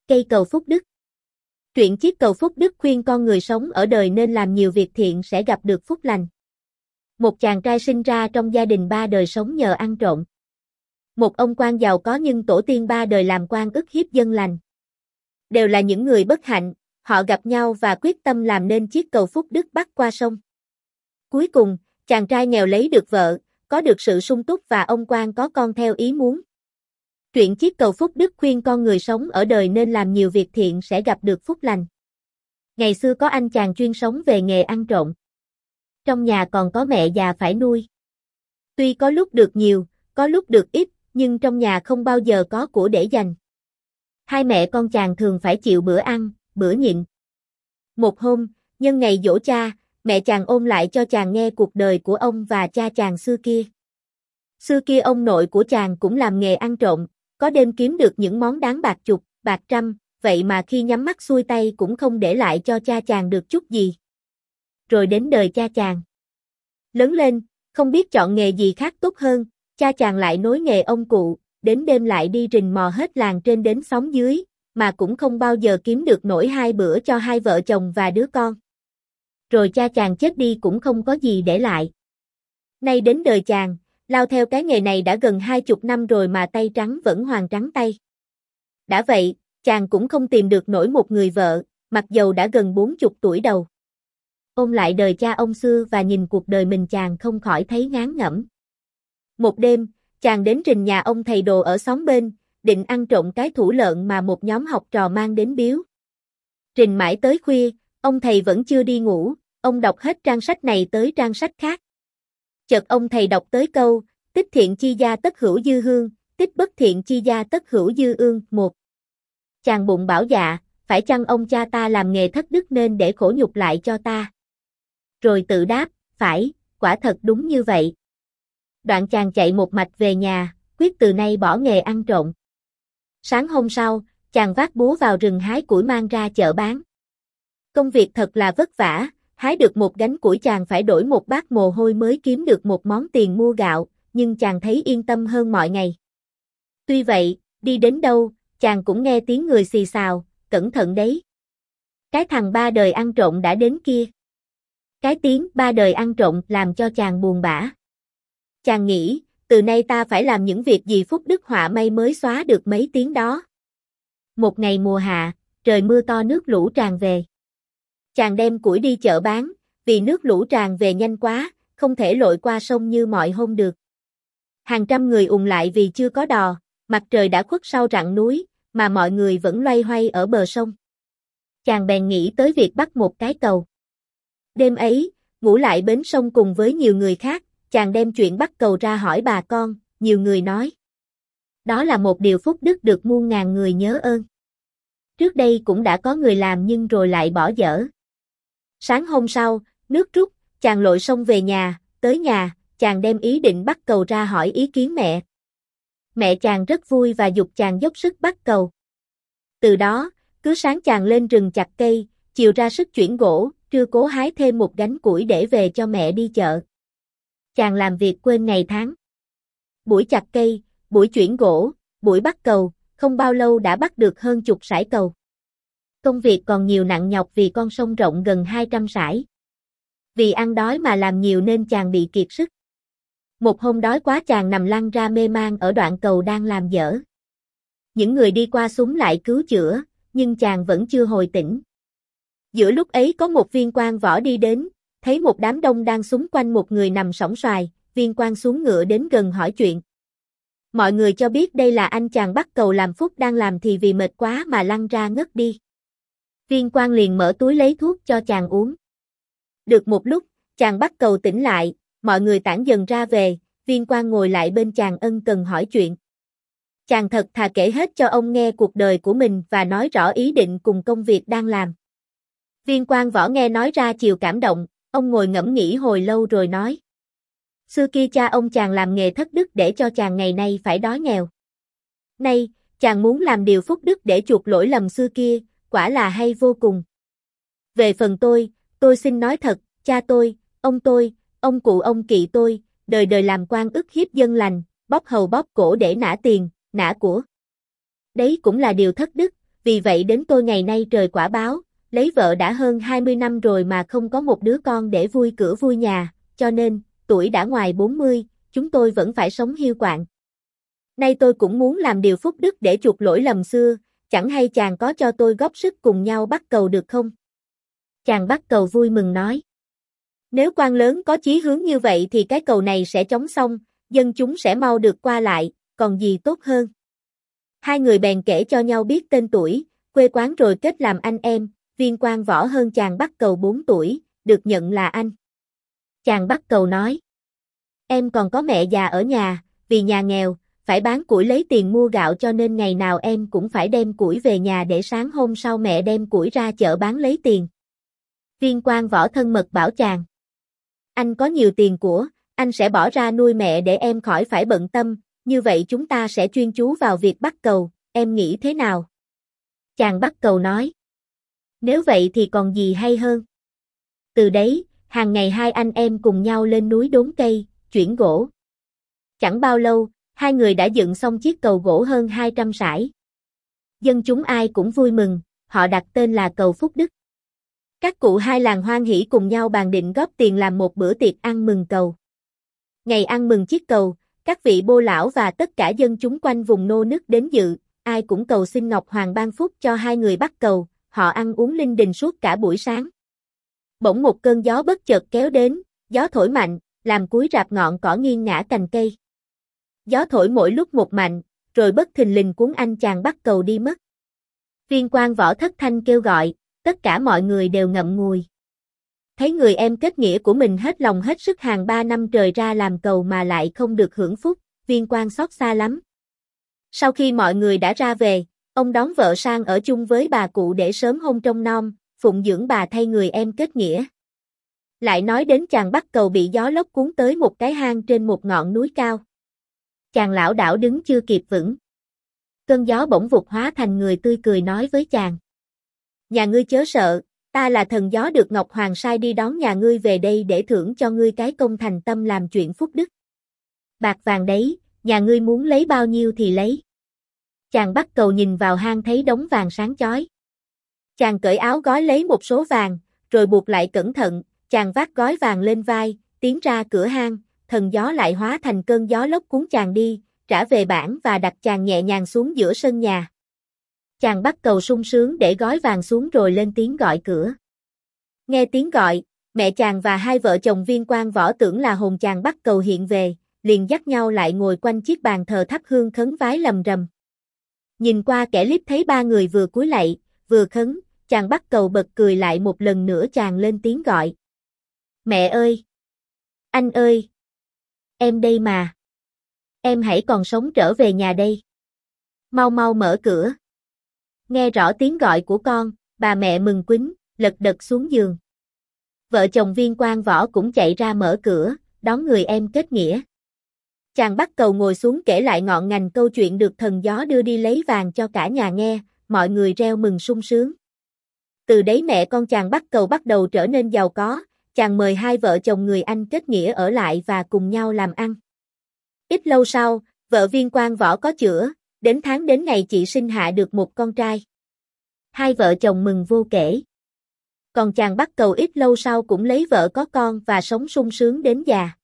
Cây cầu phúc đức. Truyện chiếc cầu phúc đức khuyên con người sống ở đời nên làm nhiều việc thiện sẽ gặp được phúc lành. Một chàng trai sinh ra trong gia đình ba đời sống nhờ ăn trộm. Một ông quan giàu có nhưng tổ tiên ba đời làm quan ức hiếp dân lành. Đều là những người bất hạnh, họ gặp nhau và quyết tâm làm nên chiếc cầu phúc đức bắc qua sông. Cuối cùng, chàng trai nghèo lấy được vợ, có được sự sung túc và ông quan có con theo ý muốn. Truyện chiếc cầu phúc đức khuyên con người sống ở đời nên làm nhiều việc thiện sẽ gặp được phúc lành. Ngày xưa có anh chàng chuyên sống về nghề ăn trộm. Trong nhà còn có mẹ già phải nuôi. Tuy có lúc được nhiều, có lúc được ít, nhưng trong nhà không bao giờ có của để dành. Hai mẹ con chàng thường phải chịu bữa ăn, bữa nhịn. Một hôm, nhân ngày giỗ cha, mẹ chàng ôn lại cho chàng nghe cuộc đời của ông và cha chàng xưa kia. Xưa kia ông nội của chàng cũng làm nghề ăn trộm, có đêm kiếm được những món đáng bạc chục, bạc trăm, vậy mà khi nhắm mắt xuôi tay cũng không để lại cho cha chàng được chút gì. Rồi đến đời cha chàng. Lớn lên, không biết chọn nghề gì khác tốt hơn, cha chàng lại nối nghề ông cụ, đến đêm lại đi rình mò hết làng trên đến xóm dưới, mà cũng không bao giờ kiếm được nổi hai bữa cho hai vợ chồng và đứa con. Rồi cha chàng chết đi cũng không có gì để lại. Nay đến đời chàng, lao theo cái nghề này đã gần 20 năm rồi mà tay trắng vẫn hoàng trắng tay. Đã vậy, chàng cũng không tìm được nổi một người vợ, mặc dầu đã gần 40 tuổi đầu. Ôm lại đời cha ông xưa và nhìn cuộc đời mình chàng không khỏi thấy ngán ngẩm. Một đêm, chàng đến rình nhà ông thầy đồ ở xóm bên, định ăn trộm cái thủ lợn mà một nhóm học trò mang đến biếu. Rình mãi tới khuya, ông thầy vẫn chưa đi ngủ, ông đọc hết trang sách này tới trang sách khác. Chợt ông thầy đọc tới câu, tích thiện chi gia tất hữu dư hương, tích bất thiện chi gia tất hữu dư ương, một. Chàng bụng bảo dạ, phải chăng ông cha ta làm nghề thất đức nên để khổ nhục lại cho ta? Rồi tự đáp, phải, quả thật đúng như vậy. Đoạn chàng chạy một mạch về nhà, quyết từ nay bỏ nghề ăn trộm. Sáng hôm sau, chàng vác búa vào rừng hái củi mang ra chợ bán. Công việc thật là vất vả, hái được một gánh củi chàng phải đổi một bát mồ hôi mới kiếm được một món tiền mua gạo, nhưng chàng thấy yên tâm hơn mọi ngày. Tuy vậy, đi đến đâu, chàng cũng nghe tiếng người xì xào, cẩn thận đấy. Cái thằng ba đời ăn trộm đã đến kia. Cái tiếng ba đời ăn trộm làm cho chàng buồn bã. Chàng nghĩ, từ nay ta phải làm những việc gì phúc đức họa may mới xóa được mấy tiếng đó. Một ngày mùa hạ, trời mưa to nước lũ tràn về. Chàng đem củi đi chợ bán, vì nước lũ tràn về nhanh quá, không thể lội qua sông như mọi hôm được. Hàng trăm người ùn lại vì chưa có đò, mặt trời đã khuất sau rặng núi, mà mọi người vẫn loay hoay ở bờ sông. Chàng bèn nghĩ tới việc bắt một cái cầu. Đêm ấy, ngủ lại bến sông cùng với nhiều người khác, chàng đem chuyện bắt cầu ra hỏi bà con, nhiều người nói. Đó là một điều phúc đức được muôn ngàn người nhớ ơn. Trước đây cũng đã có người làm nhưng rồi lại bỏ dở. Sáng hôm sau, nước rút, chàng lội sông về nhà, tới nhà, chàng đem ý định bắt cầu ra hỏi ý kiến mẹ. Mẹ chàng rất vui và giục chàng dốc sức bắt cầu. Từ đó, cứ sáng chàng lên rừng chặt cây, chiều ra sức chuyển gỗ, trưa cố hái thêm một gánh củi để về cho mẹ đi chợ. Chàng làm việc quên ngày tháng. Buổi chặt cây, buổi chuyển gỗ, buổi bắt cầu, không bao lâu đã bắt được hơn chục sải cầu. Công việc còn nhiều nặng nhọc vì con sông rộng gần 200 sải. Vì ăn đói mà làm nhiều nên chàng bị kiệt sức. Một hôm đói quá chàng nằm lăn ra mê man ở đoạn cầu đang làm dở. Những người đi qua xúm lại cứu chữa, nhưng chàng vẫn chưa hồi tỉnh. Giữa lúc ấy có một viên quan võ đi đến, thấy một đám đông đang xúm quanh một người nằm sõng soài, viên quan xuống ngựa đến gần hỏi chuyện. Mọi người cho biết đây là anh chàng bắt cầu làm phúc đang làm thì vì mệt quá mà lăn ra ngất đi. Viên quan liền mở túi lấy thuốc cho chàng uống. Được một lúc, chàng bắt cầu tỉnh lại, mọi người tản dần ra về, viên quan ngồi lại bên chàng ân cần hỏi chuyện. Chàng thật thà kể hết cho ông nghe cuộc đời của mình và nói rõ ý định cùng công việc đang làm. Viên quan võ nghe nói ra chiều cảm động, ông ngồi ngẫm nghĩ hồi lâu rồi nói. Xưa kia cha ông chàng làm nghề thất đức để cho chàng ngày nay phải đói nghèo. Nay, chàng muốn làm điều phúc đức để chuộc lỗi lầm xưa kia, quả là hay vô cùng. Về phần tôi xin nói thật, cha tôi, ông cụ ông kỵ tôi, đời đời làm quan ức hiếp dân lành, bóp hầu bóp cổ để nã tiền, nã của. Đấy cũng là điều thất đức, vì vậy đến tôi ngày nay trời quả báo, lấy vợ đã hơn 20 năm rồi mà không có một đứa con để vui cửa vui nhà, cho nên, tuổi đã ngoài 40, chúng tôi vẫn phải sống hiu quạnh. Nay tôi cũng muốn làm điều phúc đức để chuộc lỗi lầm xưa, chẳng hay chàng có cho tôi góp sức cùng nhau bắt cầu được không? Chàng bắt cầu vui mừng nói. Nếu quan lớn có chí hướng như vậy thì cái cầu này sẽ chóng xong, dân chúng sẽ mau được qua lại, còn gì tốt hơn. Hai người bèn kể cho nhau biết tên tuổi, quê quán rồi kết làm anh em, Viên Quang Võ hơn chàng bắt cầu 4 tuổi, được nhận là anh. Chàng bắt cầu nói. Em còn có mẹ già ở nhà, vì nhà nghèo, phải bán củi lấy tiền mua gạo cho nên ngày nào em cũng phải đem củi về nhà để sáng hôm sau mẹ đem củi ra chợ bán lấy tiền. Viên Quang Võ thân mật bảo chàng. Anh có nhiều tiền của, anh sẽ bỏ ra nuôi mẹ để em khỏi phải bận tâm, như vậy chúng ta sẽ chuyên chú vào việc bắt cầu, em nghĩ thế nào? Chàng bắt cầu nói. Nếu vậy thì còn gì hay hơn. Từ đấy, hàng ngày hai anh em cùng nhau lên núi đốn cây, chuyển gỗ. Chẳng bao lâu, hai người đã dựng xong chiếc cầu gỗ hơn 200 sải. Dân chúng ai cũng vui mừng, họ đặt tên là cầu Phúc Đức. Các cụ hai làng hoan hỉ cùng nhau bàn định góp tiền làm một bữa tiệc ăn mừng cầu. Ngày ăn mừng chiếc cầu, các vị bô lão và tất cả dân chúng quanh vùng nô nức đến dự, ai cũng cầu xin Ngọc Hoàng ban phúc cho hai người bắt cầu, họ ăn uống linh đình suốt cả buổi sáng. Bỗng một cơn gió bất chợt kéo đến, gió thổi mạnh, làm cúi rạp ngọn cỏ nghiêng ngã cành cây. Gió thổi mỗi lúc một mạnh, rồi bất thình lình cuốn anh chàng bắt cầu đi mất. Viên Quang Võ thất thanh kêu gọi, tất cả mọi người đều ngậm ngùi. Thấy người em kết nghĩa của mình hết lòng hết sức hàng 3 năm trời ra làm cầu mà lại không được hưởng phúc, Viên Quang xót xa lắm. Sau khi mọi người đã ra về, ông đón vợ sang ở chung với bà cụ để sớm hôn trông nom, phụng dưỡng bà thay người em kết nghĩa. Lại nói đến chàng bắt cầu bị gió lốc cuốn tới một cái hang trên một ngọn núi cao. Chàng lảo đảo đứng chưa kịp vững. Cơn gió bỗng vụt hóa thành người tươi cười nói với chàng. Nhà ngươi chớ sợ, ta là thần gió được Ngọc Hoàng sai đi đón nhà ngươi về đây để thưởng cho ngươi cái công thành tâm làm chuyện phúc đức. Bạc vàng đấy, nhà ngươi muốn lấy bao nhiêu thì lấy. Chàng bắt cầu nhìn vào hang thấy đống vàng sáng chói. Chàng cởi áo gói lấy một số vàng, rồi buộc lại cẩn thận, chàng vác gói vàng lên vai, tiến ra cửa hang, thần gió lại hóa thành cơn gió lốc cuốn chàng đi, trả về bản và đặt chàng nhẹ nhàng xuống giữa sân nhà. Chàng bắt cầu sung sướng để gói vàng xuống rồi lên tiếng gọi cửa. Nghe tiếng gọi, mẹ chàng và hai vợ chồng Viên Quang Võ tưởng là hồn chàng bắt cầu hiện về, liền dắt nhau lại ngồi quanh chiếc bàn thờ thắp hương khấn vái lầm rầm. Nhìn qua kẻ liếc thấy ba người vừa cúi lạy, vừa khấn, chàng bắt cầu bật cười lại một lần nữa chàng lên tiếng gọi. Mẹ ơi! Anh ơi! Em đây mà! Em hãy còn sống trở về nhà đây! Mau mau mở cửa! Nghe rõ tiếng gọi của con, bà mẹ mừng quýnh, lật đật xuống giường. Vợ chồng Viên Quang Võ cũng chạy ra mở cửa, đón người em kết nghĩa. Chàng bắt cầu ngồi xuống kể lại ngọn ngành câu chuyện được thần gió đưa đi lấy vàng cho cả nhà nghe, mọi người reo mừng sung sướng. Từ đấy mẹ con chàng bắt cầu bắt đầu trở nên giàu có, chàng mời hai vợ chồng người anh kết nghĩa ở lại và cùng nhau làm ăn. Ít lâu sau, vợ Viên Quang Võ có chữa, đến tháng đến ngày chị sinh hạ được một con trai. Hai vợ chồng mừng vô kể. Còn chàng bắt cầu ít lâu sau cũng lấy vợ có con và sống sung sướng đến già.